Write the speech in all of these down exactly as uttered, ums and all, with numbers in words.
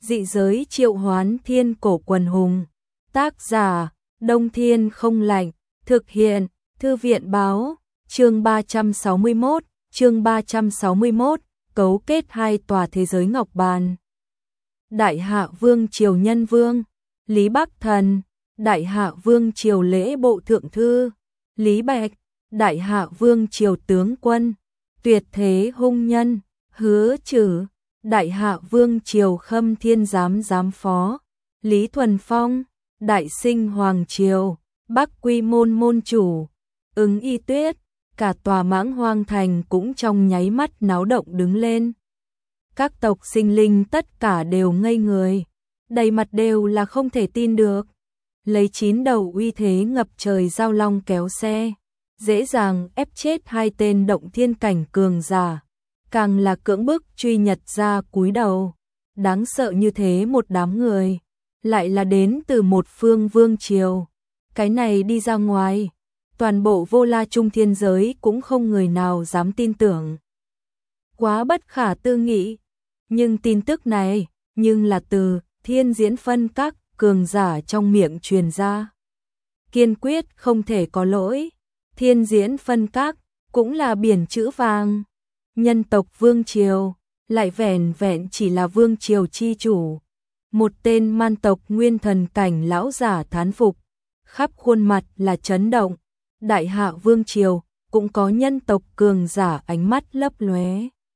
Dị giới triệu hoán thiên cổ quần hùng. Tác giả, Đông Thiên không lạnh. Thực hiện, Thư viện báo. Chương ba trăm sáu mươi mốt, chương ba trăm sáu mươi mốt, cấu kết hai tòa thế giới ngọc bàn. Đại Hạ Vương triều nhân vương, Lý Bắc Thần. Đại Hạ Vương triều lễ bộ thượng thư, Lý Bạch. Đại Hạ Vương triều tướng quân, Tuyệt thế hung nhân, Hứa Trử. Đại Hạ Vương triều khâm thiên giám giám phó, Lý Thuần Phong. Đại Sinh Hoàng triều, Bắc Quy môn môn chủ, Ứng Y Tuyết. Cả tòa Mãng Hoang thành cũng trong nháy mắt náo động đứng lên. Các tộc sinh linh tất cả đều ngây người, đầy mặt đều là không thể tin được. Lấy chín đầu uy thế ngập trời giao long kéo xe, dễ dàng ép chết hai tên động thiên cảnh cường giả, càng là cưỡng bức truy nhật ra cúi đầu. Đáng sợ như thế một đám người, lại là đến từ một phương vương triều. Cái này đi ra ngoài, toàn bộ Vô La Trung thiên giới cũng không người nào dám tin tưởng. Quá bất khả tư nghị, nhưng tin tức này, nhưng là từ Thiên Diễn Phân các cường giả trong miệng truyền ra. Kiên quyết không thể có lỗi, Thiên Diễn Phân các cũng là biển chữ vàng. Nhân tộc vương triều, lại vẻn vẹn chỉ là vương triều chi chủ. Một tên man tộc nguyên thần cảnh lão giả thán phục, khắp khuôn mặt là chấn động. Đại Hạ Vương triều cũng có nhân tộc cường giả ánh mắt lấp lóe.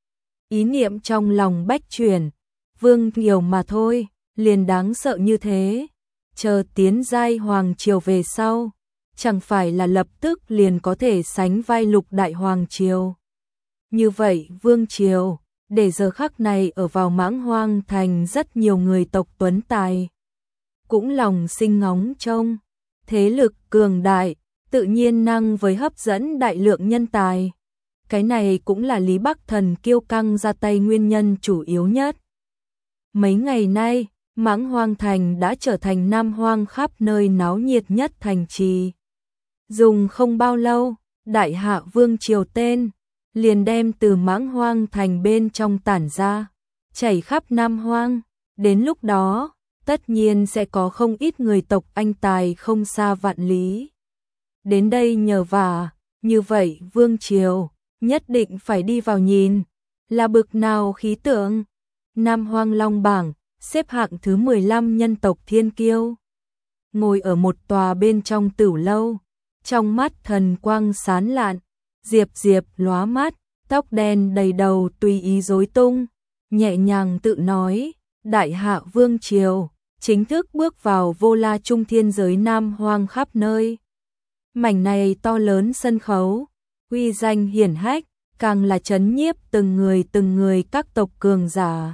Ý niệm trong lòng bách chuyển, vương triều mà thôi, liền đáng sợ như thế. Chờ tiến giai hoàng triều về sau, chẳng phải là lập tức liền có thể sánh vai lục đại hoàng triều. Như vậy vương triều, để giờ khắc này ở vào Mãng Hoang thành rất nhiều người tộc tuấn tài. Cũng lòng sinh ngóng trông, thế lực cường đại, tự nhiên năng với hấp dẫn đại lượng nhân tài. Cái này cũng là Lý Bắc Thần kiêu căng ra tay nguyên nhân chủ yếu nhất. Mấy ngày nay, Mãng Hoang thành đã trở thành Nam Hoang khắp nơi náo nhiệt nhất thành trì. Dùng không bao lâu, Đại Hạ Vương triều tên liền đem từ Mãng Hoang thành bên trong tản ra, chảy khắp Nam Hoang. Đến lúc đó, tất nhiên sẽ có không ít người tộc anh tài không xa vạn lý đến đây nhờ vả. Như vậy vương triều nhất định phải đi vào nhìn, là bực nào khí tượng. Nam Hoang Long bảng xếp hạng thứ mười lăm nhân tộc thiên kiêu, ngồi ở một tòa bên trong tửu lâu, trong mắt thần quang sáng lạn, diệp diệp lóa mắt, tóc đen đầy đầu tùy ý rối tung, nhẹ nhàng tự nói: Đại Hạ Vương triều chính thức bước vào Vô La Trung thiên giới Nam Hoang khắp nơi. Mảnh này to lớn sân khấu, uy danh hiển hách, càng là chấn nhiếp từng người từng người các tộc cường giả.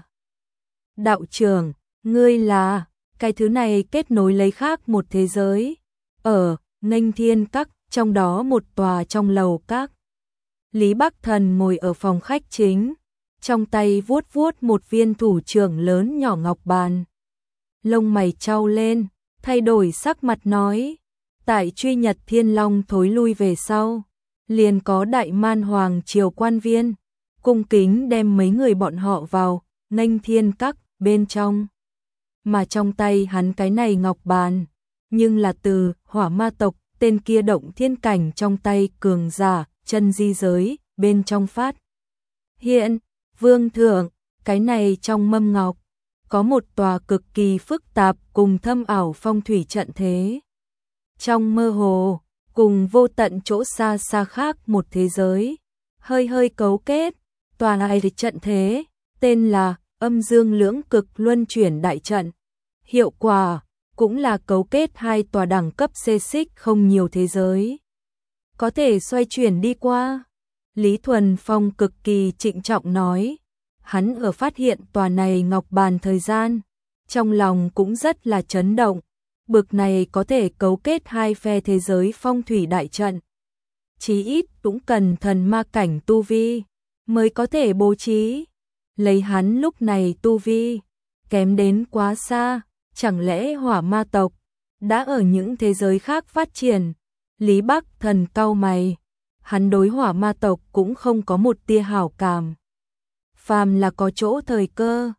Đạo trưởng, ngươi là, cái thứ này kết nối lấy khác một thế giới. Ở Nghênh Thiên các, trong đó một tòa trong lầu các. Lý Bắc Thần ngồi ở phòng khách chính, trong tay vuốt vuốt một viên thủ trưởng lớn nhỏ ngọc bàn. Lông mày chau lên, thay đổi sắc mặt nói: tại truy nhật thiên long thối lui về sau, liền có Đại Man Hoàng triều quan viên cung kính đem mấy người bọn họ vào Nghênh Thiên các bên trong. Mà trong tay hắn cái này ngọc bàn, nhưng là từ Hỏa Ma tộc tên kia động thiên cảnh trong tay cường giả chân di giới bên trong phát hiện. Vương thượng, cái này trong mâm ngọc có một tòa cực kỳ phức tạp cùng thâm ảo phong thủy trận thế. Trong mơ hồ, cùng vô tận chỗ xa xa khác một thế giới, hơi hơi cấu kết. Tòa này trận thế, tên là Âm Dương Lưỡng Cực Luân Chuyển Đại Trận. Hiệu quả, cũng là cấu kết hai tòa đẳng cấp xê xích không nhiều thế giới, có thể xoay chuyển đi qua. Lý Thuần Phong cực kỳ trịnh trọng nói, hắn ở phát hiện tòa này ngọc bàn thời gian, trong lòng cũng rất là chấn động. Bực này có thể cấu kết hai phe thế giới phong thủy đại trận, chí ít cũng cần thần ma cảnh tu vi mới có thể bố trí. Lấy hắn lúc này tu vi kém đến quá xa, chẳng lẽ Hỏa Ma tộc đã ở những thế giới khác phát triển? Lý Bắc Thần cau mày, hắn đối Hỏa Ma tộc cũng không có một tia hảo cảm. Phàm là có chỗ thời cơ,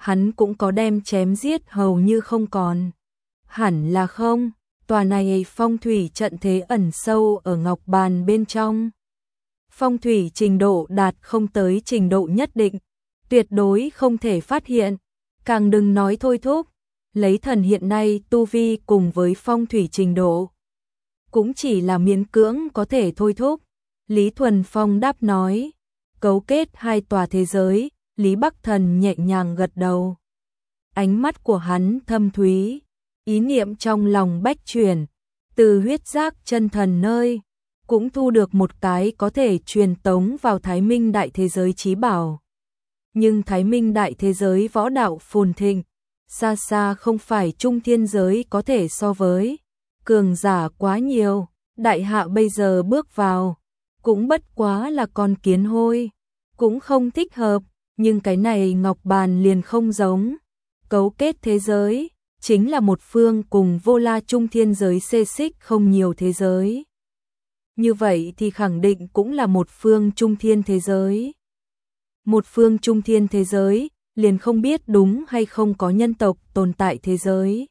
hắn cũng có đem chém giết hầu như không còn. Hẳn là không, tòa này phong thủy trận thế ẩn sâu ở ngọc bàn bên trong. Phong thủy trình độ đạt không tới trình độ nhất định, tuyệt đối không thể phát hiện, càng đừng nói thôi thúc. Lấy thần hiện nay tu vi cùng với phong thủy trình độ, cũng chỉ là miễn cưỡng có thể thôi thúc. Lý Thuần Phong đáp nói, cấu kết hai tòa thế giới. Lý Bắc Thần nhẹ nhàng gật đầu. Ánh mắt của hắn thâm thúy, ý niệm trong lòng bách chuyển, từ huyết giác chân thần nơi, cũng thu được một cái có thể truyền tống vào Thái Minh đại thế giới chí bảo. Nhưng Thái Minh đại thế giới võ đạo phồn thịnh, xa xa không phải trung thiên giới có thể so với, cường giả quá nhiều, đại hạ bây giờ bước vào, cũng bất quá là con kiến hôi, cũng không thích hợp, nhưng cái này ngọc bàn liền không giống, cấu kết thế giới, chính là một phương cùng vô la trung thiên giới xê xích không nhiều thế giới. Như vậy thì khẳng định cũng là một phương trung thiên thế giới. Một phương trung thiên thế giới, liền không biết đúng hay không có nhân tộc tồn tại thế giới.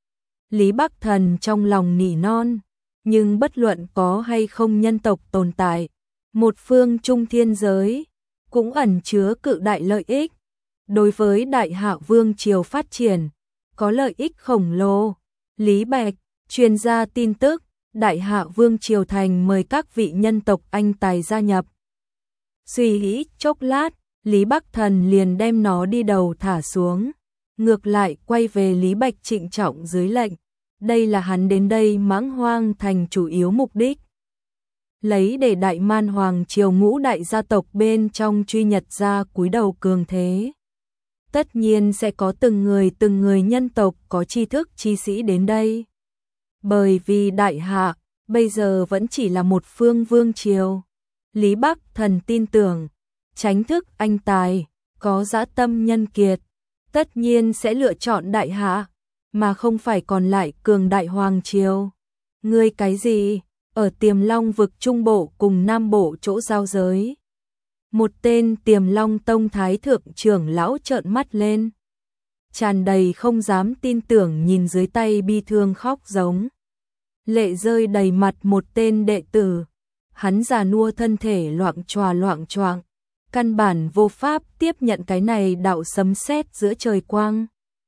Lý Bắc Thần trong lòng nỉ non, nhưng bất luận có hay không nhân tộc tồn tại, một phương trung thiên giới, cũng ẩn chứa cự đại lợi ích. Đối với Đại Hạ Vương triều phát triển, có lợi ích khổng lồ. Lý Bạch, truyền ra tin tức, Đại Hạ Vương triều thành mời các vị nhân tộc anh tài gia nhập. Suy nghĩ chốc lát, Lý Bắc Thần liền đem nó đi đầu thả xuống, ngược lại quay về Lý Bạch trịnh trọng dưới lệnh. Đây là hắn đến đây Mãng Hoang thành chủ yếu mục đích. Lấy để Đại Man Hoàng triều ngũ đại gia tộc bên trong truy nhật ra cúi đầu cường thế. Tất nhiên sẽ có từng người từng người nhân tộc có tri thức chi sĩ đến đây. Bởi vì Đại Hạ bây giờ vẫn chỉ là một phương vương triều. Lý Bắc Thần tin tưởng, tránh thức anh tài, có dã tâm nhân kiệt, tất nhiên sẽ lựa chọn Đại Hạ, mà không phải còn lại cường đại hoàng triều. Ngươi cái gì? Ở Tiềm Long vực Trung Bộ cùng Nam Bộ chỗ giao giới. Một tên Tiềm Long Tông Thái Thượng trưởng lão trợn mắt lên, tràn đầy không dám tin tưởng nhìn dưới tay bi thương khóc giống. Lệ rơi đầy mặt một tên đệ tử, hắn già nua thân thể loạng choạng loạng choạng, căn bản vô pháp tiếp nhận cái này đạo sấm sét giữa trời quang.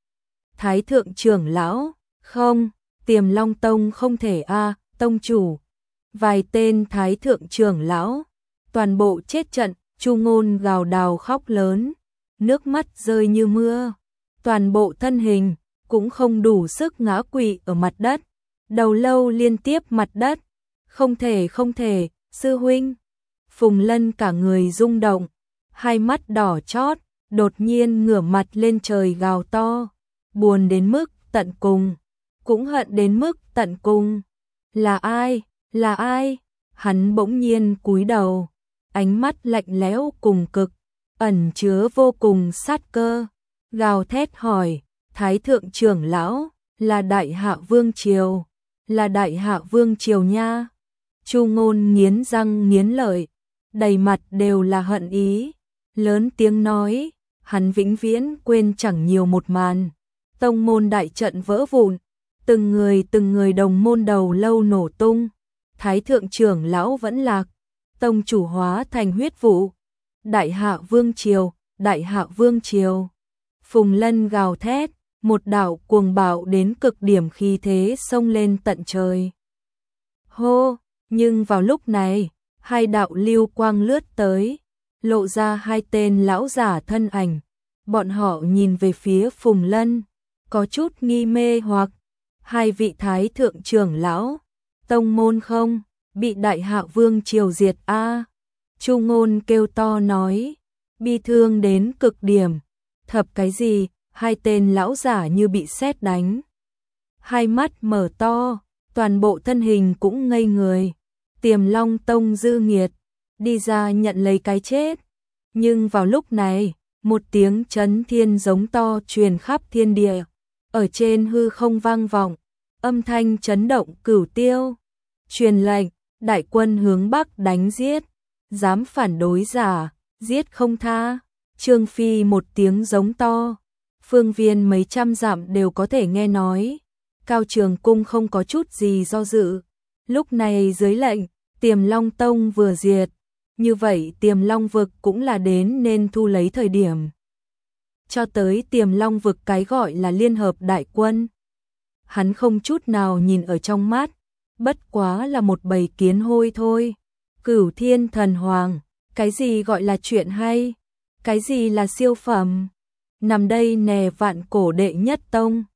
Thái Thượng trưởng lão, không, Tiềm Long Tông không thể a, tông chủ. Vài tên Thái Thượng trưởng lão, toàn bộ chết trận. Chu Ngôn gào đào khóc lớn, nước mắt rơi như mưa, toàn bộ thân hình cũng không đủ sức ngã quỵ ở mặt đất, đầu lâu liên tiếp mặt đất. Không thể không thể, sư huynh. Phùng Lân cả người rung động, hai mắt đỏ chót, đột nhiên ngửa mặt lên trời gào to, buồn đến mức tận cùng, cũng hận đến mức tận cùng. Là ai? Là ai? Hắn bỗng nhiên cúi đầu, ánh mắt lạnh lẽo cùng cực, ẩn chứa vô cùng sát cơ, gào thét hỏi, Thái Thượng trưởng lão, là Đại Hạ Vương triều, là Đại Hạ Vương triều nha. Chu Ngôn nghiến răng nghiến lợi, đầy mặt đều là hận ý, lớn tiếng nói, hắn vĩnh viễn quên chẳng nhiều một màn, tông môn đại trận vỡ vụn, từng người từng người đồng môn đầu lâu nổ tung, Thái Thượng trưởng lão vẫn lạc, tông chủ hóa thành huyết vụ. Đại Hạ Vương triều, Đại Hạ Vương triều. Phùng Lân gào thét, một đạo cuồng bạo đến cực điểm khí thế xông lên tận trời. Hô, nhưng vào lúc này, hai đạo lưu quang lướt tới, lộ ra hai tên lão giả thân ảnh. Bọn họ nhìn về phía Phùng Lân, có chút nghi mê hoặc, hai vị Thái Thượng trưởng lão, tông môn không, bị Đại Hạ Vương triều diệt a. Chu Ngôn kêu to nói, bi thương đến cực điểm. Thập cái gì? Hai tên lão giả như bị sét đánh, hai mắt mở to, toàn bộ thân hình cũng ngây người. Tiềm Long Tông dư nghiệt, đi ra nhận lấy cái chết. Nhưng vào lúc này, một tiếng chấn thiên giống to truyền khắp thiên địa, ở trên hư không vang vọng, âm thanh chấn động cửu tiêu. Truyền lệnh, đại quân hướng Bắc đánh giết, dám phản đối giả, giết không tha. Trương Phi một tiếng giống to, phương viên mấy trăm dặm đều có thể nghe nói. Cao Trường Cung không có chút gì do dự. Lúc này dưới lệnh, Tiềm Long Tông vừa diệt. Như vậy Tiềm Long vực cũng là đến nên thu lấy thời điểm. Cho tới Tiềm Long vực cái gọi là liên hợp đại quân. Hắn không chút nào nhìn ở trong mắt. Bất quá là một bầy kiến hôi thôi. Cửu Thiên Thần Hoàng. Cái gì gọi là chuyện hay? Cái gì là siêu phẩm? Nằm đây nè vạn cổ đệ nhất tông.